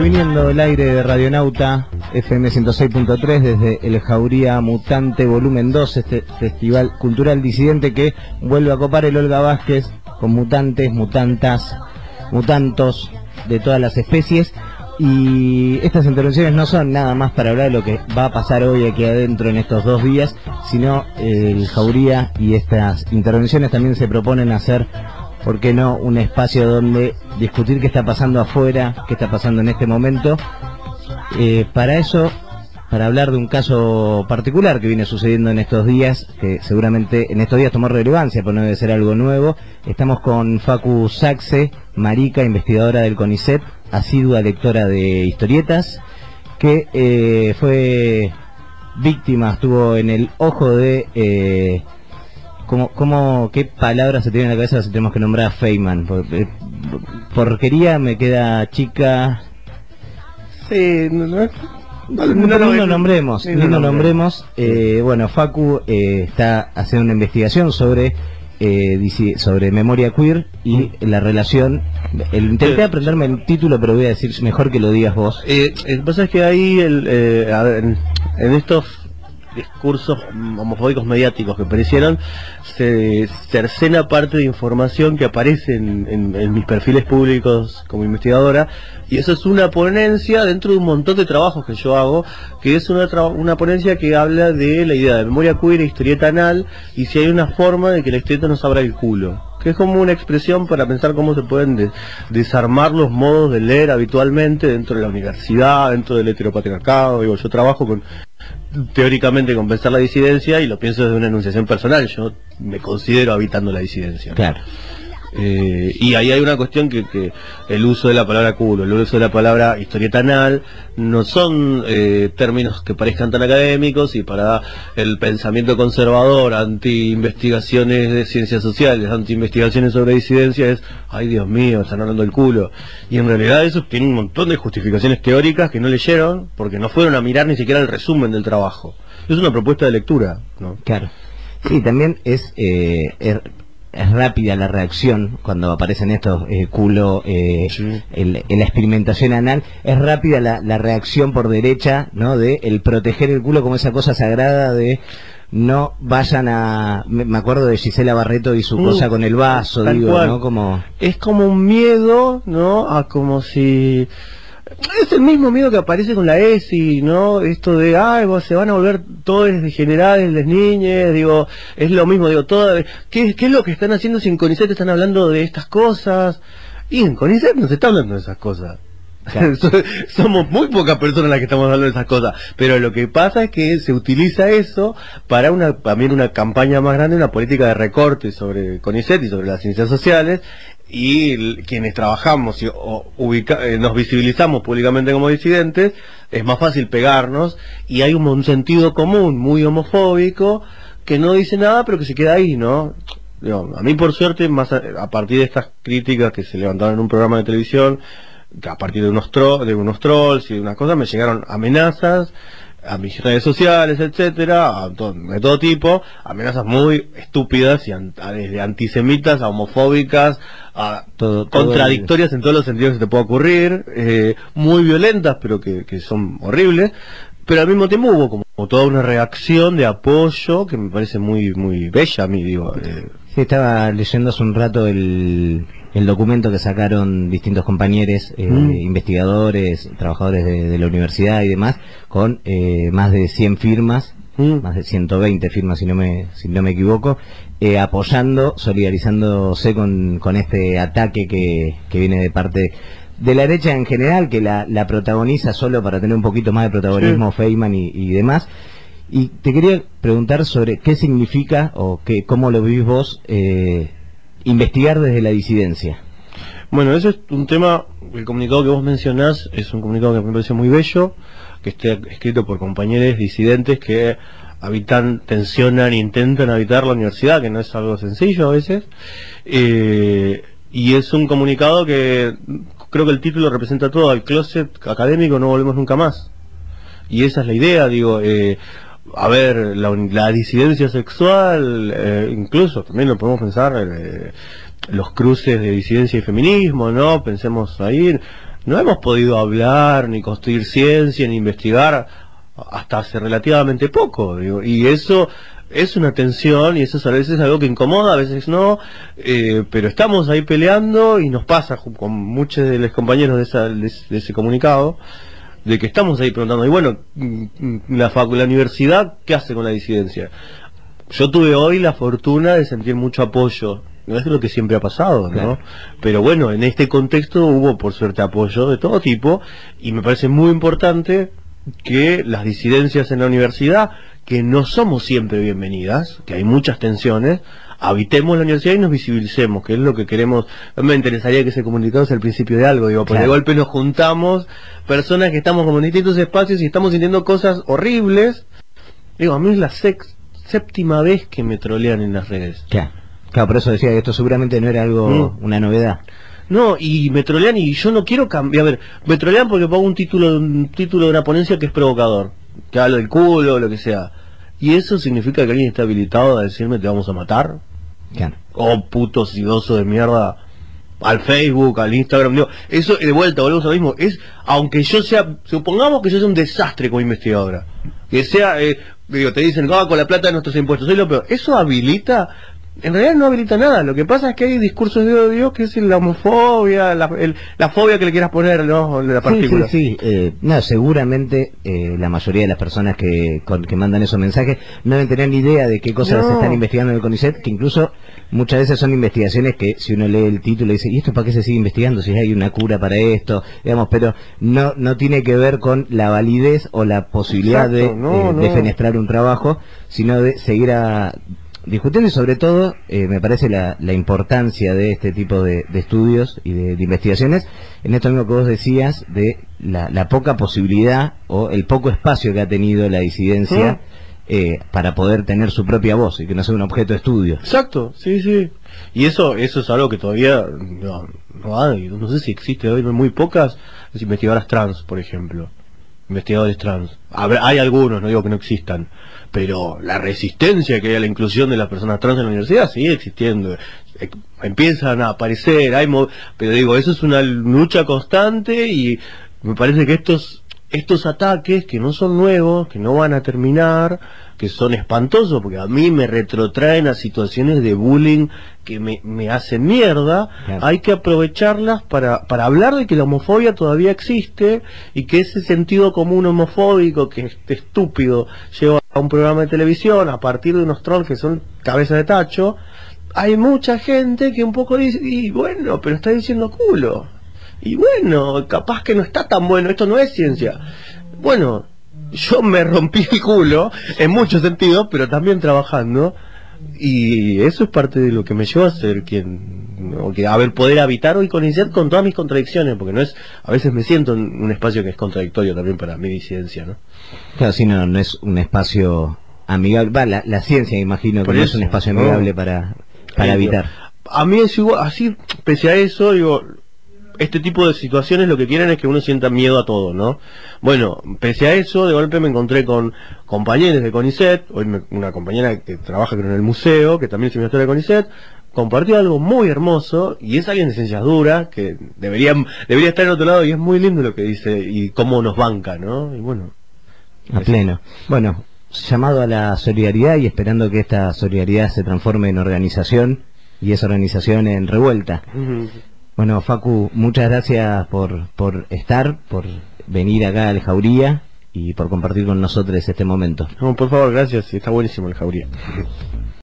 definiendo el aire de Radionauta FM 106.3 desde el Jauría Mutante Volumen 2, este festival cultural disidente que vuelve a copar el Olga Vázquez con mutantes, mutantas, mutantos de todas las especies. Y estas intervenciones no son nada más para hablar de lo que va a pasar hoy aquí adentro en estos 2 días, sino el Jauría y estas intervenciones también se proponen hacer, ¿por qué no?, un espacio donde discutir qué está pasando afuera, qué está pasando en este momento. Para eso, para hablar de un caso particular que viene sucediendo en estos días, que seguramente en estos días tomó relevancia, pero no debe ser algo nuevo, estamos con Facu Saxe, marica, investigadora del CONICET, asidua lectora de historietas, que fue víctima, estuvo en el ojo de... ¿Qué palabras se tienen en la cabeza si tenemos que nombrar a Feynman? Porquería, me queda chica... Sí, no lo nombremos. Bueno, Facu está haciendo una investigación sobre memoria queer y la relación. Intenté aprenderme el título, pero voy a decir mejor que lo digas vos. Lo que pasa es que ahí, en estos discursos homofóbicos mediáticos que aparecieron, se cercena parte de información que aparece en mis perfiles públicos como investigadora, y eso es una ponencia dentro de un montón de trabajos que yo hago, que es una ponencia que habla de la idea de memoria queer e historieta anal, y si hay una forma de que la historieta nos abra el culo, que es como una expresión para pensar cómo se pueden desarmar los modos de leer habitualmente dentro de la universidad, dentro del heteropatriarcado. Digo, yo trabajo teóricamente con pensar la disidencia, y lo pienso desde una enunciación personal. Yo me considero habitando la disidencia, ¿no? Claro. Y ahí hay una cuestión que el uso de la palabra culo, el uso de la palabra historieta anal, no son términos que parezcan tan académicos, y para el pensamiento conservador, anti-investigaciones de ciencias sociales, anti-investigaciones sobre disidencia, es, ay Dios mío, están hablando del culo. Y en realidad eso tiene un montón de justificaciones teóricas que no leyeron, porque no fueron a mirar ni siquiera el resumen del trabajo. Es una propuesta de lectura, ¿no? Claro. Sí, también es rápida la reacción cuando aparecen estos culo, sí. En la experimentación anal, es rápida la reacción por derecha, ¿no? De el proteger el culo como esa cosa sagrada de no vayan a... Me acuerdo de Gisela Barreto y su cosa con el vaso, digo, cual. ¿No? Como... Es como un miedo, ¿no? A como si... Es el mismo miedo que aparece con la ESI, ¿no? Esto de, se van a volver todos degenerados las niñas, digo, es lo mismo, digo, ¿qué es lo que están haciendo si en CONICET están hablando de estas cosas? Y en CONICET no se está hablando de esas cosas. Claro. Somos muy pocas personas las que estamos hablando de esas cosas, pero lo que pasa es que se utiliza eso para también una campaña más grande, una política de recorte sobre CONICET y sobre las ciencias sociales. Y quienes trabajamos nos visibilizamos públicamente como disidentes, es más fácil pegarnos, y hay un sentido común muy homofóbico que no dice nada pero que se queda ahí, ¿no? Digo, a mí por suerte, más a partir de estas críticas que se levantaron en un programa de televisión, a partir de unos trolls y de unas cosas, me llegaron amenazas a mis redes sociales, etcétera, de todo tipo, amenazas muy estúpidas, y desde antisemitas a homofóbicas, a contradictorias en todos los sentidos que se te pueda ocurrir, muy violentas, pero que son horribles. Pero al mismo tiempo hubo como toda una reacción de apoyo que me parece muy muy bella a mí, digo. Sí, estaba leyendo hace un rato el documento que sacaron distintos compañeros, investigadores, trabajadores de la universidad y demás, con más de 100 firmas, más de 120 firmas si no me equivoco, apoyando, solidarizándose con este ataque que viene de parte de la derecha en general, que la protagoniza solo para tener un poquito más de protagonismo, sí. Feynman y demás. Y te quería preguntar sobre qué significa o cómo lo vivís vos investigar desde la disidencia. Bueno, eso es un tema, el comunicado que vos mencionás es un comunicado que me parece muy bello, que esté escrito por compañeros disidentes que tensionan, intentan habitar la universidad, que no es algo sencillo a veces, y es un comunicado que creo que el título representa todo: al closet académico no volvemos nunca más. Y esa es la idea, digo, a ver, la disidencia sexual, incluso también lo podemos pensar, los cruces de disidencia y feminismo, ¿no? Pensemos ahí, no hemos podido hablar, ni construir ciencia, ni investigar hasta hace relativamente poco, digo, y eso es una tensión, y eso a veces es algo que incomoda, a veces no, pero estamos ahí peleando, y nos pasa con muchos de los compañeros de ese comunicado, de que estamos ahí preguntando, y bueno, la universidad, ¿qué hace con la disidencia? Yo tuve hoy la fortuna de sentir mucho apoyo. No es lo que siempre ha pasado, ¿no? Claro. Pero bueno, en este contexto hubo por suerte apoyo de todo tipo, y me parece muy importante que las disidencias en la universidad, que no somos siempre bienvenidas, que hay muchas tensiones, habitemos la universidad y nos visibilicemos, que es lo que queremos. Me interesaría que ese comunicado sea el principio de algo, digo, porque claro, de golpe nos juntamos personas que estamos como en distintos espacios y estamos sintiendo cosas horribles. Digo, a mí es la séptima vez que me trolean en las redes. Claro, por eso decía que esto seguramente no era algo, una novedad. No, y me trolean y yo no quiero cambiar. A ver, me trolean porque pongo un título de una ponencia que es provocador, que habla del culo, lo que sea. ¿Y eso significa que alguien está habilitado a decirme te vamos a matar? Claro. Oh, puto sidoso de mierda. Al Facebook, al Instagram, digo, eso de vuelta, volvemos a lo mismo. Es, aunque yo sea, supongamos que yo sea un desastre como investigadora, que sea, digo, te dicen, con la plata de nuestros impuestos, soy lo peor. Eso habilita. En realidad no habilita nada, lo que pasa es que hay discursos de odio que es la homofobia, la fobia que le quieras poner, ¿no? La partícula. Sí. No, seguramente la mayoría de las personas que mandan esos mensajes no deben tener ni idea de qué cosas se están investigando en el CONICET, que incluso muchas veces son investigaciones que si uno lee el título dice, ¿y esto para qué se sigue investigando? Si hay una cura para esto, digamos, pero no tiene que ver con la validez o la posibilidad de defenestrar un trabajo, sino de seguir discutiendo, y sobre todo me parece la importancia de este tipo de estudios y de investigaciones en esto mismo que vos decías de la poca posibilidad o el poco espacio que ha tenido la disidencia para poder tener su propia voz y que no sea un objeto de estudio. Exacto, sí. Y eso es algo que todavía no hay, no sé si existe hoy, no hay muy pocas investigadoras trans, por ejemplo. Investigadores trans. Hay algunos, no digo que no existan, pero la resistencia que hay a la inclusión de las personas trans en la universidad sigue existiendo. Empiezan a aparecer, pero digo, eso es una lucha constante, y me parece que estos ataques que no son nuevos, que no van a terminar, que son espantosos, porque a mí me retrotraen a situaciones de bullying que me hacen mierda. Claro. Hay que aprovecharlas para hablar de que la homofobia todavía existe, y que ese sentido común homofóbico que este estúpido lleva a un programa de televisión a partir de unos trolls que son cabezas de tacho. Hay mucha gente que un poco dice, y bueno, pero está diciendo culo. Y bueno, capaz que no está tan bueno, esto no es ciencia. Bueno, yo me rompí el culo en muchos sentidos, pero también trabajando, y eso es parte de lo que me llevó a ser poder habitar hoy CONICET con todas mis contradicciones, porque no es, a veces me siento en un espacio que es contradictorio también para mi disidencia, ¿no? Claro, si no es un espacio amigable, la ciencia imagino que no es un espacio amigable para habitar. A mí es igual, así, pese a eso, digo, este tipo de situaciones lo que quieren es que uno sienta miedo a todo, ¿no? Bueno, pese a eso, de golpe me encontré con compañeros de CONICET, hoy una compañera que trabaja en el museo, que también es investigadora de CONICET, compartió algo muy hermoso, y es alguien de ciencias duras, que debería estar en otro lado, y es muy lindo lo que dice, y cómo nos banca, ¿no? Y bueno. A pleno. Bueno, llamado a la solidaridad y esperando que esta solidaridad se transforme en organización, y esa organización en revuelta. Bueno, Facu, muchas gracias por venir acá al Jauría y por compartir con nosotros este momento. No, por favor, gracias, está buenísimo el Jauría.